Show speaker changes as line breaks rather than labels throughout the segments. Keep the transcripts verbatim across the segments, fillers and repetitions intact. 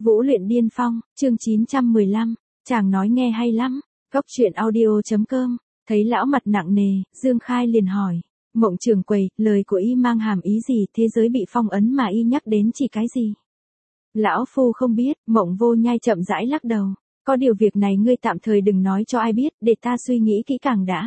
Vũ luyện điên phong, chương chín trăm mười lăm, chàng nói nghe hay lắm. Cốc truyện audio chấm com, thấy lão mặt nặng nề, Dương Khai liền hỏi. Mộng trưởng quầy, lời của y mang hàm ý gì, thế giới bị phong ấn mà y nhắc đến chỉ cái gì? Lão phu không biết, Mộng Vô Nhai chậm rãi lắc đầu. Có điều việc này ngươi tạm thời đừng nói cho ai biết, để ta suy nghĩ kỹ càng đã.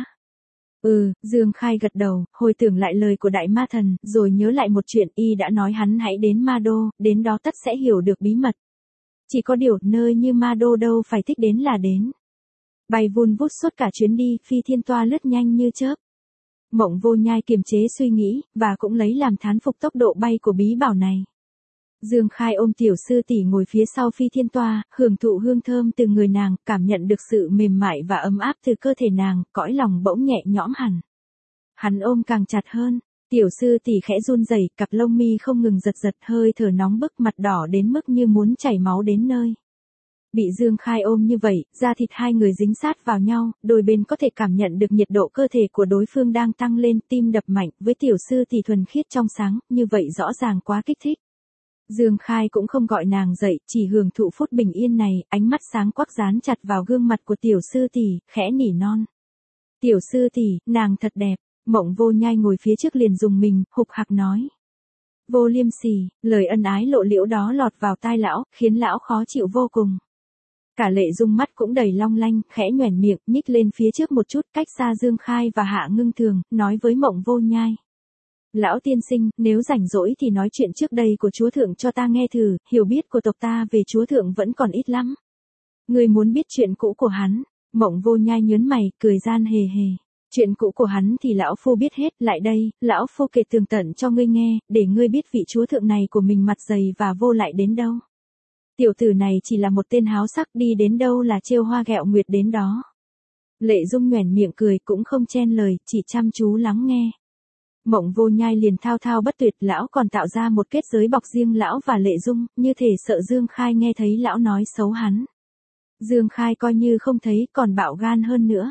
Ừ, Dương Khai gật đầu, hồi tưởng lại lời của đại ma thần, rồi nhớ lại một chuyện y đã nói hắn hãy đến Ma Đô, đến đó tất sẽ hiểu được bí mật. Chỉ có điều, nơi như Ma Đô đâu phải thích đến là đến. Bay vun vút suốt cả chuyến đi, phi thiên toa lướt nhanh như chớp. Mộng Vô Nhai kiềm chế suy nghĩ, và cũng lấy làm thán phục tốc độ bay của bí bảo này. Dương Khai ôm tiểu sư tỷ ngồi phía sau phi thiên toa, hưởng thụ hương thơm từ người nàng, cảm nhận được sự mềm mại và ấm áp từ cơ thể nàng, cõi lòng bỗng nhẹ nhõm hẳn. Hắn ôm càng chặt hơn, tiểu sư tỷ khẽ run rẩy, cặp lông mi không ngừng giật giật, hơi thở nóng bức, mặt đỏ đến mức như muốn chảy máu đến nơi. Bị Dương Khai ôm như vậy, da thịt hai người dính sát vào nhau, đôi bên có thể cảm nhận được nhiệt độ cơ thể của đối phương đang tăng lên, tim đập mạnh, với tiểu sư tỷ thuần khiết trong sáng, như vậy rõ ràng quá kích thích. Dương Khai cũng không gọi nàng dậy, chỉ hưởng thụ phút bình yên này, ánh mắt sáng quắc dán chặt vào gương mặt của tiểu sư tỷ, khẽ nỉ non. Tiểu sư tỷ, nàng thật đẹp. Mộng Vô Nhai ngồi phía trước liền dùng mình, hục hặc nói. Vô liêm sỉ, lời ân ái lộ liễu đó lọt vào tai lão, khiến lão khó chịu vô cùng. Cả Lệ Dung mắt cũng đầy long lanh, khẽ nhoẻn miệng, nhích lên phía trước một chút, cách xa Dương Khai và Hạ Ngưng Thường, nói với Mộng Vô Nhai. Lão tiên sinh, nếu rảnh rỗi thì nói chuyện trước đây của chúa thượng cho ta nghe thử, hiểu biết của tộc ta về chúa thượng vẫn còn ít lắm. Ngươi muốn biết chuyện cũ của hắn? Mộng Vô Nhai nhớn mày, cười gian hề hề. Chuyện cũ của hắn thì lão phu biết hết, lại đây, lão phu kể tường tận cho ngươi nghe, để ngươi biết vị chúa thượng này của mình mặt dày và vô lại đến đâu. Tiểu tử này chỉ là một tên háo sắc, đi đến đâu là trêu hoa ghẹo nguyệt đến đó. Lệ Dung nhoẻn miệng cười, cũng không chen lời, chỉ chăm chú lắng nghe. Mộng Vô Nhai liền thao thao bất tuyệt, lão còn tạo ra một kết giới bọc riêng lão và Lệ Dung, như thể sợ Dương Khai nghe thấy lão nói xấu hắn. Dương Khai coi như không thấy, còn bạo gan hơn nữa.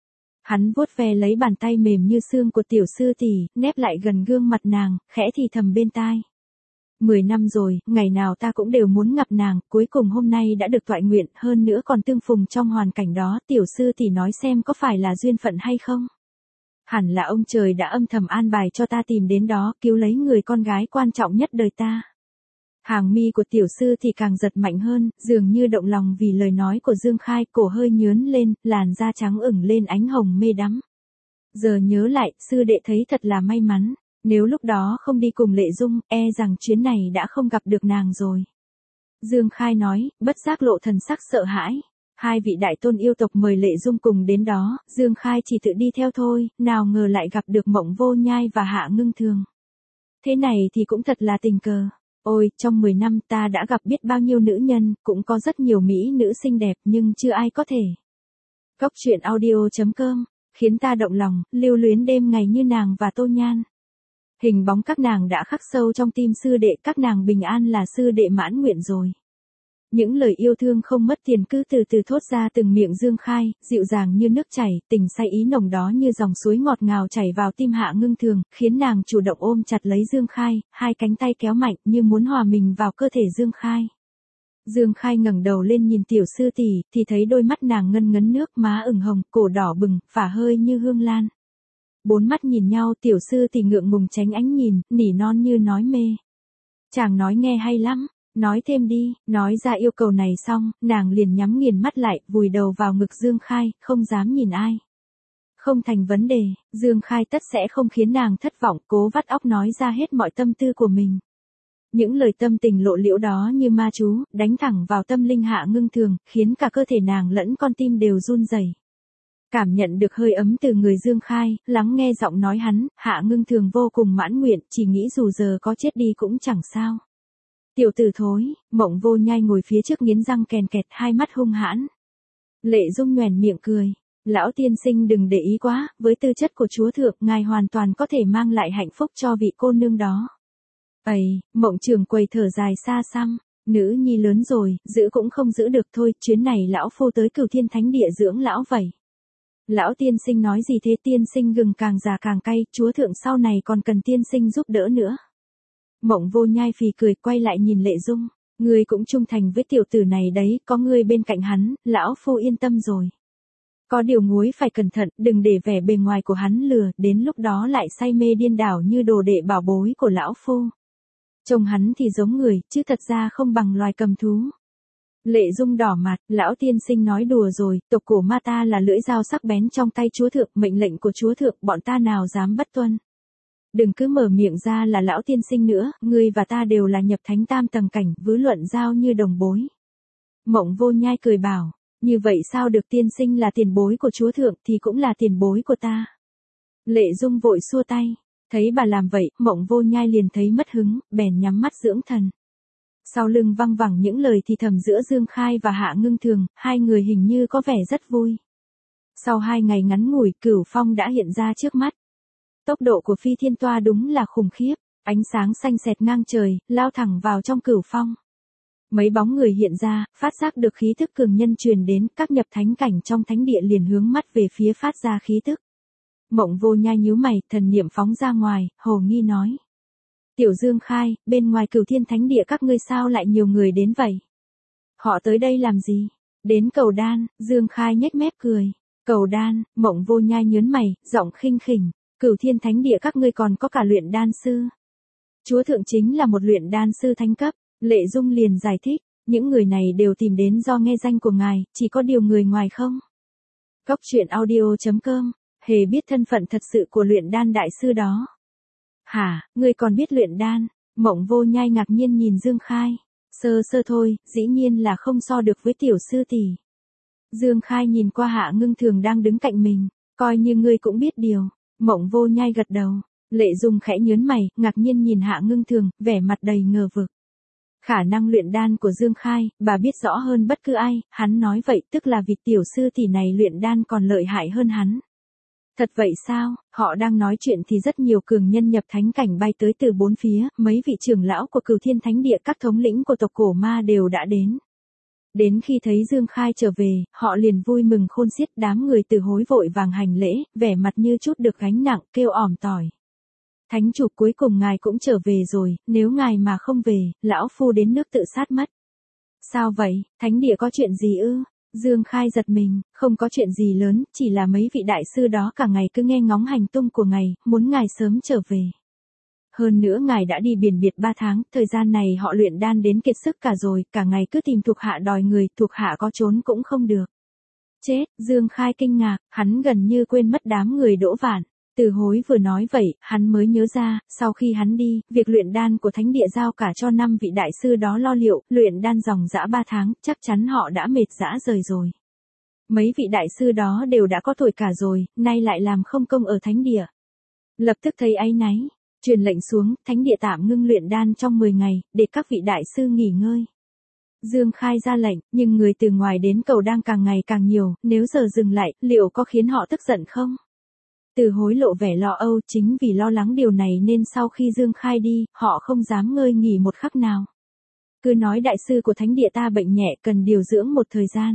Hắn vuốt ve lấy bàn tay mềm như xương của tiểu sư tỷ, nép lại gần gương mặt nàng, khẽ thì thầm bên tai. Mười năm rồi, ngày nào ta cũng đều muốn gặp nàng, cuối cùng hôm nay đã được toại nguyện, hơn nữa còn tương phùng trong hoàn cảnh đó, tiểu sư tỷ nói xem có phải là duyên phận hay không? Hẳn là ông trời đã âm thầm an bài cho ta tìm đến đó, cứu lấy người con gái quan trọng nhất đời ta. Hàng mi của tiểu sư thì càng giật mạnh hơn, dường như động lòng vì lời nói của Dương Khai, cổ hơi nhướn lên, làn da trắng ửng lên ánh hồng mê đắm. Giờ nhớ lại, sư đệ thấy thật là may mắn, nếu lúc đó không đi cùng Lệ Dung, e rằng chuyến này đã không gặp được nàng rồi. Dương Khai nói, bất giác lộ thần sắc sợ hãi. Hai vị đại tôn yêu tộc mời Lệ Dung cùng đến đó, Dương Khai chỉ tự đi theo thôi, nào ngờ lại gặp được Mộng Vô Nhai và Hạ Ngưng Thường. Thế này thì cũng thật là tình cờ. Ôi, trong mười năm ta đã gặp biết bao nhiêu nữ nhân, cũng có rất nhiều mỹ nữ xinh đẹp nhưng chưa ai có thể. Cốc truyện audio chấm com, khiến ta động lòng, lưu luyến đêm ngày như nàng và Tô Nhan. Hình bóng các nàng đã khắc sâu trong tim sư đệ, các nàng bình an là sư đệ mãn nguyện rồi. Những lời yêu thương không mất tiền cứ từ từ thốt ra từng miệng Dương Khai, dịu dàng như nước chảy, tình say ý nồng đó như dòng suối ngọt ngào chảy vào tim Hạ Ngưng Thường, khiến nàng chủ động ôm chặt lấy Dương Khai, hai cánh tay kéo mạnh như muốn hòa mình vào cơ thể Dương Khai. Dương Khai ngẩng đầu lên nhìn tiểu sư tỷ, thì thấy đôi mắt nàng ngân ngấn nước, má ửng hồng, cổ đỏ bừng, phả hơi như hương lan. Bốn mắt nhìn nhau, tiểu sư tỷ ngượng ngùng tránh ánh nhìn, nỉ non như nói mê. Chàng nói nghe hay lắm. Nói thêm đi, nói ra yêu cầu này xong, nàng liền nhắm nghiền mắt lại, vùi đầu vào ngực Dương Khai, không dám nhìn ai. Không thành vấn đề, Dương Khai tất sẽ không khiến nàng thất vọng, cố vắt óc nói ra hết mọi tâm tư của mình. Những lời tâm tình lộ liễu đó như ma chú, đánh thẳng vào tâm linh Hạ Ngưng Thường, khiến cả cơ thể nàng lẫn con tim đều run rẩy. Cảm nhận được hơi ấm từ người Dương Khai, lắng nghe giọng nói hắn, Hạ Ngưng Thường vô cùng mãn nguyện, chỉ nghĩ dù giờ có chết đi cũng chẳng sao. Tiểu tử thối, Mộng Vô Nhai ngồi phía trước nghiến răng kèn kẹt, hai mắt hung hãn. Lệ Dung nhoẻn miệng cười. Lão tiên sinh đừng để ý quá, với tư chất của chúa thượng, ngài hoàn toàn có thể mang lại hạnh phúc cho vị cô nương đó. Ây, Mộng trưởng quầy thở dài xa xăm, nữ nhi lớn rồi, giữ cũng không giữ được thôi, chuyến này lão phu tới Cửu Thiên Thánh Địa dưỡng lão vậy. Lão tiên sinh nói gì thế? Tiên sinh gừng càng già càng cay, chúa thượng sau này còn cần tiên sinh giúp đỡ nữa. Mộng Vô Nhai phì cười, quay lại nhìn Lệ Dung. Ngươi cũng trung thành với tiểu tử này đấy, có ngươi bên cạnh hắn, lão phu yên tâm rồi. Có điều nguối phải cẩn thận, đừng để vẻ bề ngoài của hắn lừa, đến lúc đó lại say mê điên đảo như đồ đệ bảo bối của lão phu. Trông hắn thì giống người, chứ thật ra không bằng loài cầm thú. Lệ Dung đỏ mặt, lão tiên sinh nói đùa rồi, tộc cổ ma ta là lưỡi dao sắc bén trong tay chúa thượng, mệnh lệnh của chúa thượng, bọn ta nào dám bất tuân. Đừng cứ mở miệng ra là lão tiên sinh nữa, ngươi và ta đều là nhập thánh tam tầng cảnh, vứ luận giao như đồng bối. Mộng Vô Nhai cười bảo, như vậy sao được, tiên sinh là tiền bối của chúa thượng thì cũng là tiền bối của ta. Lệ Dung vội xua tay, thấy bà làm vậy, Mộng Vô Nhai liền thấy mất hứng, bèn nhắm mắt dưỡng thần. Sau lưng văng vẳng những lời thì thầm giữa Dương Khai và Hạ Ngưng Thường, hai người hình như có vẻ rất vui. Sau hai ngày ngắn ngủi, Cửu Phong đã hiện ra trước mắt. Tốc độ của phi thiên toa đúng là khủng khiếp, ánh sáng xanh xẹt ngang trời, lao thẳng vào trong Cửu Phong. Mấy bóng người hiện ra, phát giác được khí thức cường nhân truyền đến, các nhập thánh cảnh trong thánh địa liền hướng mắt về phía phát ra khí thức. Mộng Vô Nhai nhíu mày, thần niệm phóng ra ngoài, hồ nghi nói. Tiểu Dương Khai, bên ngoài Cửu Thiên Thánh Địa các ngươi sao lại nhiều người đến vậy? Họ tới đây làm gì? Đến cầu đan, Dương Khai nhếch mép cười. Cầu đan, Mộng Vô Nhai nhớn mày, giọng khinh khỉnh. Cửu Thiên Thánh Địa các ngươi còn có cả luyện đan sư. Chúa thượng chính là một luyện đan sư thánh cấp. Lệ Dung liền giải thích, những người này đều tìm đến do nghe danh của ngài, chỉ có điều người ngoài không. Cốc truyện audio chấm com, hề biết thân phận thật sự của luyện đan đại sư đó. Hả, ngươi còn biết luyện đan? Mộng Vô Nhai ngạc nhiên nhìn Dương Khai. Sơ sơ thôi, dĩ nhiên là không so được với tiểu sư tỷ. Dương Khai nhìn qua Hạ Ngưng Thường đang đứng cạnh mình, coi như ngươi cũng biết điều. Mộng Vô Nhai gật đầu. Lệ Dung khẽ nhớn mày, ngạc nhiên nhìn Hạ Ngưng Thường, vẻ mặt đầy ngờ vực. Khả năng luyện đan của Dương Khai, bà biết rõ hơn bất cứ ai, hắn nói vậy tức là vì tiểu sư tỷ này luyện đan còn lợi hại hơn hắn. Thật vậy sao? Họ đang nói chuyện thì rất nhiều cường nhân nhập thánh cảnh bay tới từ bốn phía, mấy vị trưởng lão của Cửu Thiên Thánh Địa, các thống lĩnh của tộc cổ ma đều đã đến. Đến khi thấy Dương Khai trở về, họ liền vui mừng khôn xiết, đám người từ hối vội vàng hành lễ, vẻ mặt như chút được gánh nặng, kêu ỏm tỏi. Thánh chủ, cuối cùng ngài cũng trở về rồi, nếu ngài mà không về, lão phu đến nước tự sát mất. Sao vậy, thánh địa có chuyện gì ư? Dương Khai giật mình, không có chuyện gì lớn, chỉ là mấy vị đại sư đó cả ngày cứ nghe ngóng hành tung của ngài, muốn ngài sớm trở về. Hơn nữa ngài đã đi biển biệt ba tháng, thời gian này họ luyện đan đến kiệt sức cả rồi, cả ngày cứ tìm thuộc hạ đòi người, thuộc hạ có trốn cũng không được. Chết, Dương Khai kinh ngạc, hắn gần như quên mất đám người Đỗ Vạn. Từ hối vừa nói vậy, hắn mới nhớ ra, sau khi hắn đi, việc luyện đan của thánh địa giao cả cho năm vị đại sư đó lo liệu, luyện đan dòng dã ba tháng, chắc chắn họ đã mệt dã rời rồi. Mấy vị đại sư đó đều đã có tuổi cả rồi, nay lại làm không công ở thánh địa. Lập tức thấy áy náy, truyền lệnh xuống, thánh địa tạm ngưng luyện đan trong mười ngày, để các vị đại sư nghỉ ngơi. Dương Khai ra lệnh, nhưng người từ ngoài đến cầu đang càng ngày càng nhiều, nếu giờ dừng lại, liệu có khiến họ tức giận không? Từ hối lộ vẻ lo âu, chính vì lo lắng điều này nên sau khi Dương Khai đi, họ không dám ngơi nghỉ một khắc nào. Cứ nói đại sư của thánh địa ta bệnh nhẹ, cần điều dưỡng một thời gian.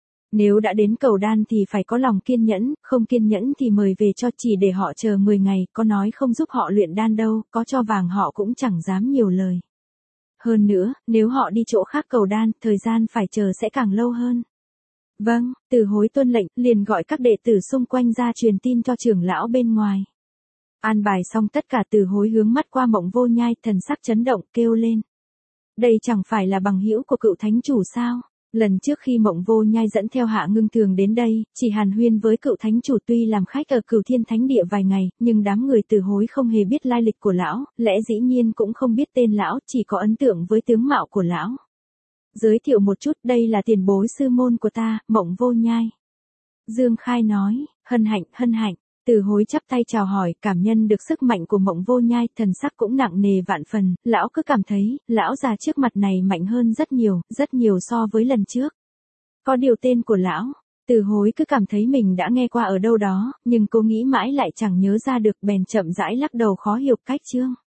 Nếu đã đến cầu đan thì phải có lòng kiên nhẫn, không kiên nhẫn thì mời về cho, chỉ để họ chờ mười ngày, có nói không giúp họ luyện đan đâu, có cho vàng họ cũng chẳng dám nhiều lời. Hơn nữa, nếu họ đi chỗ khác cầu đan, thời gian phải chờ sẽ càng lâu hơn. Vâng, Từ hối tuân lệnh, liền gọi các đệ tử xung quanh ra truyền tin cho trưởng lão bên ngoài. An bài xong tất cả, Từ hối hướng mắt qua Mộng Vô Nhai, thần sắc chấn động, kêu lên. Đây chẳng phải là bằng hữu của cựu thánh chủ sao? Lần trước khi Mộng Vô Nhai dẫn theo Hạ Ngưng Thường đến đây, chỉ hàn huyên với cựu thánh chủ, tuy làm khách ở Cửu Thiên Thánh Địa vài ngày, nhưng đám người Từ hối không hề biết lai lịch của lão, lẽ dĩ nhiên cũng không biết tên lão, chỉ có ấn tượng với tướng mạo của lão. Giới thiệu một chút, đây là tiền bối sư môn của ta, Mộng Vô Nhai. Dương Khai nói, hân hạnh, hân hạnh. Từ hối chắp tay chào hỏi, cảm nhận được sức mạnh của Mộng Vô Nhai, thần sắc cũng nặng nề vạn phần, lão cứ cảm thấy, lão già trước mặt này mạnh hơn rất nhiều, rất nhiều so với lần trước. Có điều tên của lão, Từ hối cứ cảm thấy mình đã nghe qua ở đâu đó, nhưng cô nghĩ mãi lại chẳng nhớ ra được, bèn chậm rãi lắc đầu khó hiểu cách chương.